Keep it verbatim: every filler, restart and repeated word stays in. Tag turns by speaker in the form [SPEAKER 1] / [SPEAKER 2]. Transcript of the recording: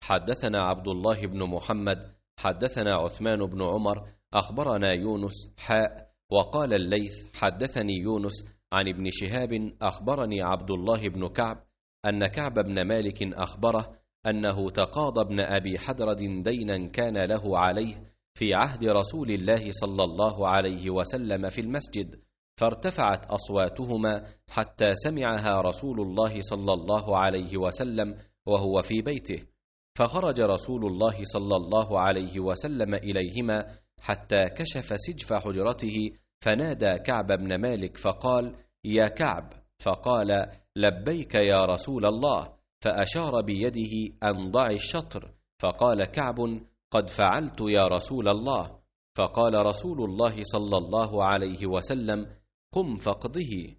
[SPEAKER 1] حدثنا عبد الله بن محمد حدثنا عثمان بن عمر أخبرنا يونس حاء وقال الليث حدثني يونس عن ابن شهاب أخبرني عبد الله بن كعب أن كعب بن مالك أخبره أنه تقاضى ابن أبي حدرد دينا كان له عليه في عهد رسول الله صلى الله عليه وسلم في المسجد، فارتفعت أصواتهما حتى سمعها رسول الله صلى الله عليه وسلم وهو في بيته، فخرج رسول الله صلى الله عليه وسلم إليهما حتى كشف سجف حجرته، فنادى كعب بن مالك فقال: يا كعب، فقال: لبيك يا رسول الله، فأشار بيده أن ضع الشطر، فقال كعب: قد فعلت يا رسول الله. فقال رسول الله صلى الله عليه وسلم: قم فاقضه.